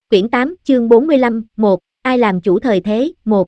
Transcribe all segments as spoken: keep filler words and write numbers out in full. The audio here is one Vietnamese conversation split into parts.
Quyển tám, chương bốn mươi lăm, một, ai làm chủ thời thế, một.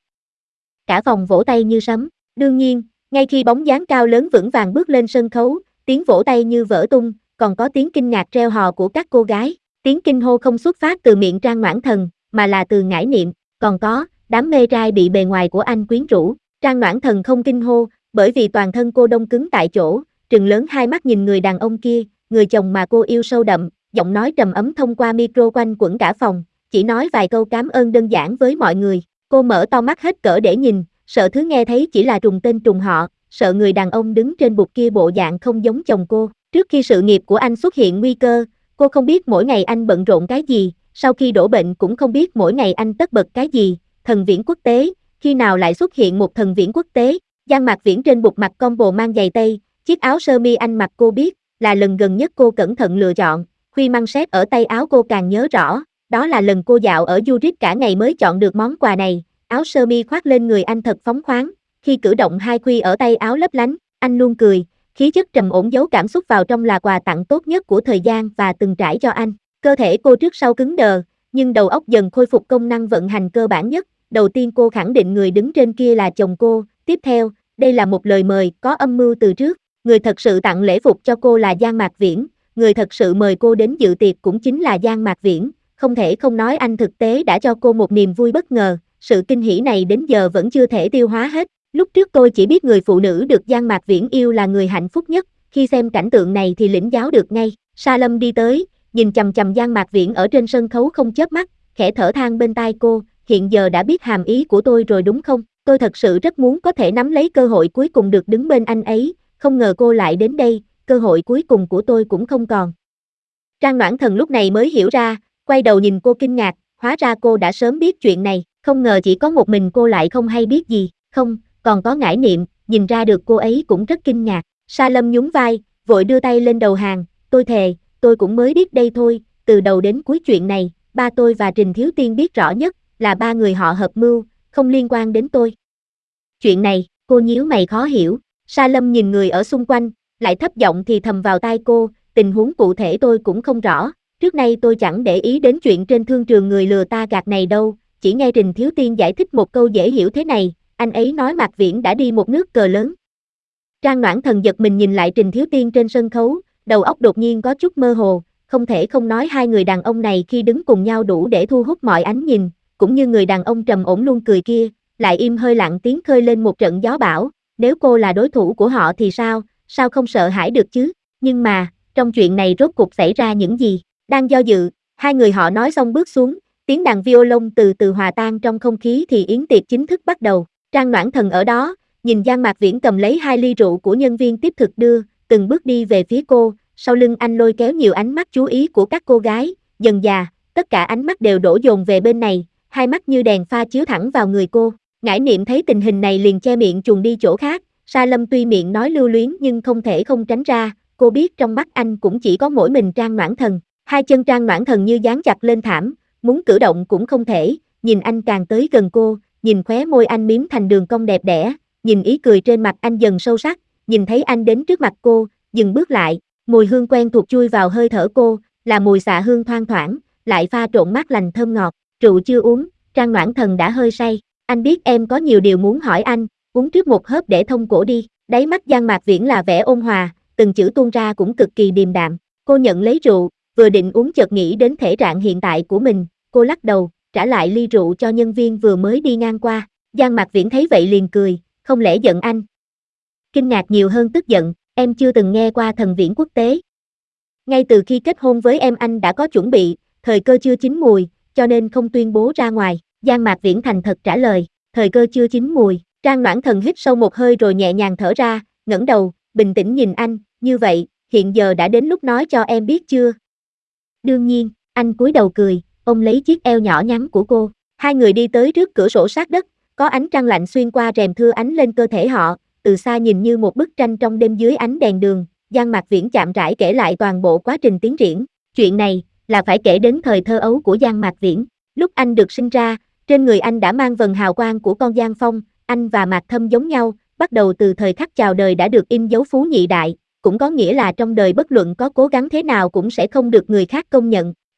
Cả phòng vỗ tay như sấm, đương nhiên, ngay khi bóng dáng cao lớn vững vàng bước lên sân khấu, tiếng vỗ tay như vỡ tung, còn có tiếng kinh ngạc reo hò của các cô gái, tiếng kinh hô không xuất phát từ miệng Trang Noãn Thần, mà là từ ngải niệm, còn có, đám mê trai bị bề ngoài của anh quyến rũ. Trang Noãn Thần không kinh hô, bởi vì toàn thân cô đông cứng tại chỗ, trừng lớn hai mắt nhìn người đàn ông kia, người chồng mà cô yêu sâu đậm, giọng nói trầm ấm thông qua micro quanh quẩn cả phòng, chỉ nói vài câu cảm ơn đơn giản với mọi người. Cô mở to mắt hết cỡ để nhìn, sợ thứ nghe thấy chỉ là trùng tên trùng họ, sợ người đàn ông đứng trên bục kia bộ dạng không giống chồng cô. Trước khi sự nghiệp của anh xuất hiện nguy cơ, cô không biết mỗi ngày anh bận rộn cái gì, sau khi đổ bệnh cũng không biết mỗi ngày anh tất bật cái gì. Thần Viễn Quốc tế, khi nào lại xuất hiện một Thần Viễn Quốc tế? Giang Mạc Viễn trên bục mặt combo mang giày tây, chiếc áo sơ mi anh mặc cô biết, là lần gần nhất cô cẩn thận lựa chọn, khuy măng xét ở tay áo cô càng nhớ rõ, đó là lần cô dạo ở Zurich cả ngày mới chọn được món quà này. Áo sơ mi khoác lên người anh thật phóng khoáng, khi cử động hai khuy ở tay áo lấp lánh, anh luôn cười, khí chất trầm ổn giấu cảm xúc vào trong là quà tặng tốt nhất của thời gian và từng trải cho anh. Cơ thể cô trước sau cứng đờ, nhưng đầu óc dần khôi phục công năng vận hành cơ bản nhất. Đầu tiên cô khẳng định người đứng trên kia là chồng cô, tiếp theo, đây là một lời mời có âm mưu từ trước. Người thật sự tặng lễ phục cho cô là Giang Mạc Viễn, người thật sự mời cô đến dự tiệc cũng chính là Giang Mạc Viễn. Không thể không nói anh thực tế đã cho cô một niềm vui bất ngờ, sự kinh hỉ này đến giờ vẫn chưa thể tiêu hóa hết. Lúc trước tôi chỉ biết người phụ nữ được Giang Mạc Viễn yêu là người hạnh phúc nhất, khi xem cảnh tượng này thì lĩnh giáo được ngay. Sa Lâm đi tới, nhìn chằm chằm Giang Mạc Viễn ở trên sân khấu không chớp mắt, khẽ thở than bên tai cô, hiện giờ đã biết hàm ý của tôi rồi đúng không? Tôi thật sự rất muốn có thể nắm lấy cơ hội cuối cùng được đứng bên anh ấy, không ngờ cô lại đến đây, cơ hội cuối cùng của tôi cũng không còn. Trang Noãn Thần lúc này mới hiểu ra, quay đầu nhìn cô kinh ngạc, hóa ra cô đã sớm biết chuyện này, không ngờ chỉ có một mình cô lại không hay biết gì, không, còn có ngải niệm, nhìn ra được cô ấy cũng rất kinh ngạc. Sa Lâm nhún vai, vội đưa tay lên đầu hàng, tôi thề, tôi cũng mới biết đây thôi, từ đầu đến cuối chuyện này, ba tôi và Trình Thiếu Tiên biết rõ nhất, là ba người họ hợp mưu, không liên quan đến tôi. Chuyện này, cô nhíu mày khó hiểu. Sa Lâm nhìn người ở xung quanh, lại thấp giọng thì thầm vào tai cô, tình huống cụ thể tôi cũng không rõ, trước nay tôi chẳng để ý đến chuyện trên thương trường người lừa ta gạt này đâu, chỉ nghe Trình Thiếu Tiên giải thích một câu dễ hiểu thế này, anh ấy nói Mạc Viễn đã đi một nước cờ lớn. Trang Noãn Thần giật mình nhìn lại Trình Thiếu Tiên trên sân khấu, đầu óc đột nhiên có chút mơ hồ, không thể không nói hai người đàn ông này khi đứng cùng nhau đủ để thu hút mọi ánh nhìn, cũng như người đàn ông trầm ổn luôn cười kia, lại im hơi lặng tiếng khơi lên một trận gió bão. Nếu cô là đối thủ của họ thì sao, sao không sợ hãi được chứ? Nhưng mà, trong chuyện này rốt cuộc xảy ra những gì? Đang do dự, hai người họ nói xong bước xuống, tiếng đàn violon từ từ hòa tan trong không khí thì yến tiệc chính thức bắt đầu. Trang Noãn Thần ở đó, nhìn Giang Mạc Viễn cầm lấy hai ly rượu của nhân viên tiếp thực đưa, từng bước đi về phía cô, sau lưng anh lôi kéo nhiều ánh mắt chú ý của các cô gái, dần dà, tất cả ánh mắt đều đổ dồn về bên này, hai mắt như đèn pha chiếu thẳng vào người cô. Ngải niệm thấy tình hình này liền che miệng chuồn đi chỗ khác, Sa Lâm tuy miệng nói lưu luyến nhưng không thể không tránh ra, cô biết trong mắt anh cũng chỉ có mỗi mình Trang Noãn Thần, hai chân Trang Noãn Thần như dán chặt lên thảm, muốn cử động cũng không thể, nhìn anh càng tới gần cô, nhìn khóe môi anh miếm thành đường cong đẹp đẽ, nhìn ý cười trên mặt anh dần sâu sắc, nhìn thấy anh đến trước mặt cô, dừng bước lại, mùi hương quen thuộc chui vào hơi thở cô, là mùi xạ hương thoang thoảng, lại pha trộn mát lành thơm ngọt, rượu chưa uống, Trang Noãn Thần đã hơi say. Anh biết em có nhiều điều muốn hỏi anh, uống trước một hớp để thông cổ đi. Đáy mắt Giang Mạc Viễn là vẻ ôn hòa, từng chữ tuôn ra cũng cực kỳ điềm đạm. Cô nhận lấy rượu, vừa định uống chợt nghĩ đến thể trạng hiện tại của mình, cô lắc đầu, trả lại ly rượu cho nhân viên vừa mới đi ngang qua. Giang Mạc Viễn thấy vậy liền cười, không lẽ giận anh? Kinh ngạc nhiều hơn tức giận, em chưa từng nghe qua Thần Viễn Quốc tế. Ngay từ khi kết hôn với em anh đã có chuẩn bị, thời cơ chưa chín mùi, cho nên không tuyên bố ra ngoài. Giang Mạc Viễn thành thật trả lời, thời cơ chưa chín mùi. Trang Noãn Thần hít sâu một hơi rồi nhẹ nhàng thở ra, ngẩng đầu, bình tĩnh nhìn anh, như vậy, hiện giờ đã đến lúc nói cho em biết chưa? Đương nhiên, anh cúi đầu cười, ôm lấy chiếc eo nhỏ nhắn của cô. Hai người đi tới trước cửa sổ sát đất, có ánh trăng lạnh xuyên qua rèm thưa ánh lên cơ thể họ, từ xa nhìn như một bức tranh trong đêm dưới ánh đèn đường. Giang Mạc Viễn chạm rãi kể lại toàn bộ quá trình tiến triển. Chuyện này là phải kể đến thời thơ ấu của Giang Mạc Viễn. Lúc anh được sinh ra, trên người anh đã mang vầng hào quang của con Giang Phong, anh và Mạc Thâm giống nhau, bắt đầu từ thời khắc chào đời đã được in dấu phú nhị đại, cũng có nghĩa là trong đời bất luận có cố gắng thế nào cũng sẽ không được người khác công nhận.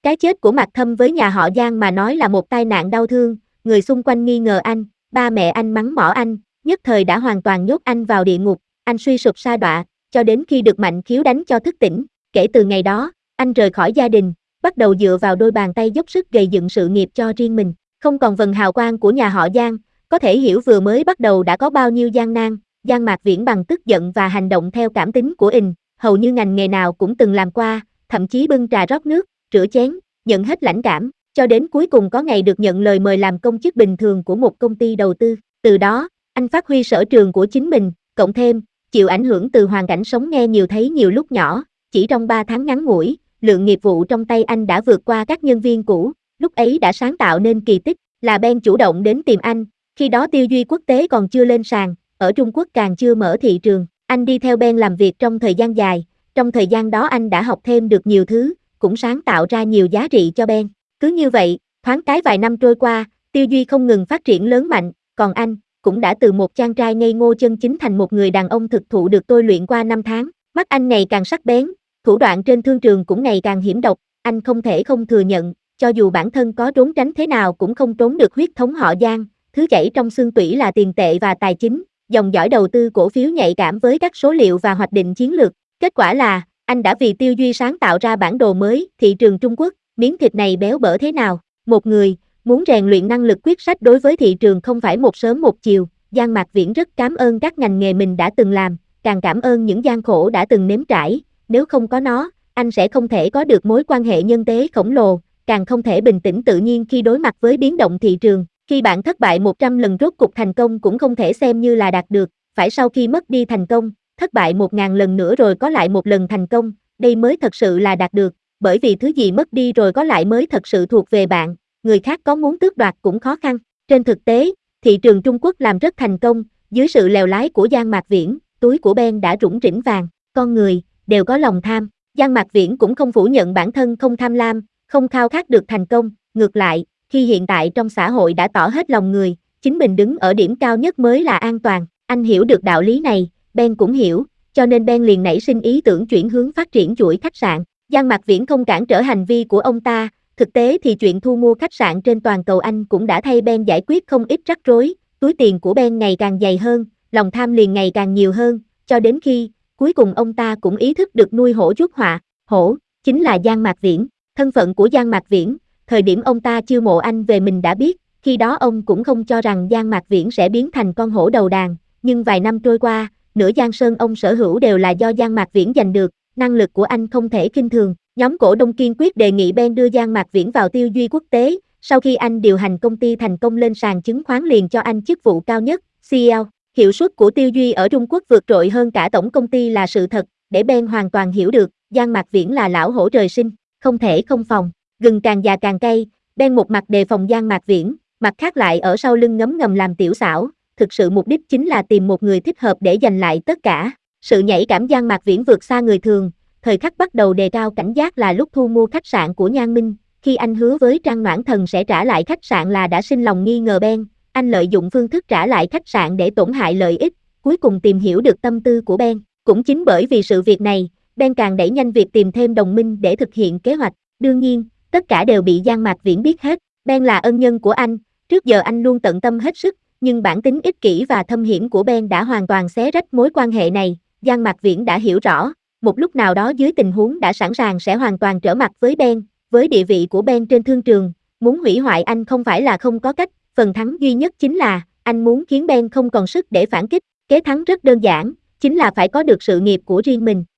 Cái chết của Mạc Thâm với nhà họ Giang mà nói là một tai nạn đau thương, người xung quanh nghi ngờ anh, ba mẹ anh mắng mỏ anh, nhất thời đã hoàn toàn nhốt anh vào địa ngục, anh suy sụp sa đọa, cho đến khi được Mạnh Khiếu đánh cho thức tỉnh. Kể từ ngày đó, anh rời khỏi gia đình, bắt đầu dựa vào đôi bàn tay dốc sức gầy dựng sự nghiệp cho riêng mình, không còn vầng hào quang của nhà họ Giang, có thể hiểu vừa mới bắt đầu đã có bao nhiêu gian nan. Giang Mạc Viễn bằng tức giận và hành động theo cảm tính của ình, hầu như ngành nghề nào cũng từng làm qua, thậm chí bưng trà rót nước, rửa chén, nhận hết lãnh cảm, cho đến cuối cùng có ngày được nhận lời mời làm công chức bình thường của một công ty đầu tư. Từ đó, anh phát huy sở trường của chính mình, cộng thêm, chịu ảnh hưởng từ hoàn cảnh sống nghe nhiều thấy nhiều lúc nhỏ, chỉ trong ba tháng ngắn ngủi, lượng nghiệp vụ trong tay anh đã vượt qua các nhân viên cũ, lúc ấy đã sáng tạo nên kỳ tích, là Ben chủ động đến tìm anh, khi đó tiêu duy quốc tế còn chưa lên sàn, ở Trung Quốc càng chưa mở thị trường, anh đi theo Ben làm việc trong thời gian dài, trong thời gian đó anh đã học thêm được nhiều thứ, cũng sáng tạo ra nhiều giá trị cho Ben. Cứ như vậy, thoáng cái vài năm trôi qua, tiêu duy không ngừng phát triển lớn mạnh, còn anh cũng đã từ một chàng trai ngây ngô chân chính thành một người đàn ông thực thụ được tôi luyện qua năm tháng, mắt anh ngày càng sắc bén, thủ đoạn trên thương trường cũng ngày càng hiểm độc, anh không thể không thừa nhận, cho dù bản thân có trốn tránh thế nào cũng không trốn được huyết thống họ Giang, thứ chảy trong xương tủy là tiền tệ và tài chính, dòng dõi đầu tư cổ phiếu nhạy cảm với các số liệu và hoạch định chiến lược, kết quả là, anh đã vì tiêu duy sáng tạo ra bản đồ mới, thị trường Trung Quốc, miếng thịt này béo bở thế nào, một người, muốn rèn luyện năng lực quyết sách đối với thị trường không phải một sớm một chiều, Giang Mạc Viễn rất cảm ơn các ngành nghề mình đã từng làm, càng cảm ơn những gian khổ đã từng nếm trải, nếu không có nó, anh sẽ không thể có được mối quan hệ nhân tế khổng lồ, càng không thể bình tĩnh tự nhiên khi đối mặt với biến động thị trường, khi bạn thất bại một trăm lần rốt cục thành công cũng không thể xem như là đạt được, phải sau khi mất đi thành công, thất bại một ngàn lần nữa rồi có lại một lần thành công, đây mới thật sự là đạt được, bởi vì thứ gì mất đi rồi có lại mới thật sự thuộc về bạn, người khác có muốn tước đoạt cũng khó khăn. Trên thực tế, thị trường Trung Quốc làm rất thành công, dưới sự lèo lái của Giang Mạc Viễn, túi của Ben đã rủng rỉnh vàng, con người, đều có lòng tham. Giang Mạc Viễn cũng không phủ nhận bản thân không tham lam, không khao khát được thành công, ngược lại, khi hiện tại trong xã hội đã tỏ hết lòng người, chính mình đứng ở điểm cao nhất mới là an toàn, anh hiểu được đạo lý này, Ben cũng hiểu, cho nên Ben liền nảy sinh ý tưởng chuyển hướng phát triển chuỗi khách sạn. Giang Mạc Viễn không cản trở hành vi của ông ta, thực tế thì chuyện thu mua khách sạn trên toàn cầu Anh cũng đã thay Ben giải quyết không ít rắc rối, túi tiền của Ben ngày càng dày hơn, lòng tham liền ngày càng nhiều hơn, cho đến khi, cuối cùng ông ta cũng ý thức được nuôi hổ chuốc họa, hổ, chính là Giang Mạc Viễn, thân phận của Giang Mạc Viễn, thời điểm ông ta chiêu mộ anh về mình đã biết, khi đó ông cũng không cho rằng Giang Mạc Viễn sẽ biến thành con hổ đầu đàn, nhưng vài năm trôi qua, nửa Giang Sơn ông sở hữu đều là do Giang Mạc Viễn giành được, năng lực của anh không thể khinh thường. Nhóm cổ đông kiên quyết đề nghị Ben đưa Giang Mạc Viễn vào tiêu duy quốc tế, sau khi anh điều hành công ty thành công lên sàn chứng khoán liền cho anh chức vụ cao nhất, xê e ô. Hiệu suất của tiêu duy ở Trung Quốc vượt trội hơn cả tổng công ty là sự thật, để Ben hoàn toàn hiểu được, Giang Mạc Viễn là lão hổ trời sinh, không thể không phòng, gừng càng già càng cay, Ben một mặt đề phòng Giang Mạc Viễn, mặt khác lại ở sau lưng ngấm ngầm làm tiểu xảo, thực sự mục đích chính là tìm một người thích hợp để giành lại tất cả. Sự nhạy cảm Giang Mạc Viễn vượt xa người thường, thời khắc bắt đầu đề cao cảnh giác là lúc thu mua khách sạn của Nhan Minh, khi anh hứa với Trang Noãn Thần sẽ trả lại khách sạn là đã sinh lòng nghi ngờ Ben, anh lợi dụng phương thức trả lại khách sạn để tổn hại lợi ích, cuối cùng tìm hiểu được tâm tư của Ben, cũng chính bởi vì sự việc này, Ben càng đẩy nhanh việc tìm thêm đồng minh để thực hiện kế hoạch, đương nhiên, tất cả đều bị Giang Mạc Viễn biết hết, Ben là ân nhân của anh, trước giờ anh luôn tận tâm hết sức, nhưng bản tính ích kỷ và thâm hiểm của Ben đã hoàn toàn xé rách mối quan hệ này, Giang Mạc Viễn đã hiểu rõ, một lúc nào đó dưới tình huống đã sẵn sàng sẽ hoàn toàn trở mặt với Ben, với địa vị của Ben trên thương trường, muốn hủy hoại anh không phải là không có cách, phần thắng duy nhất chính là, anh muốn khiến Ben không còn sức để phản kích, kế thắng rất đơn giản, chính là phải có được sự nghiệp của riêng mình,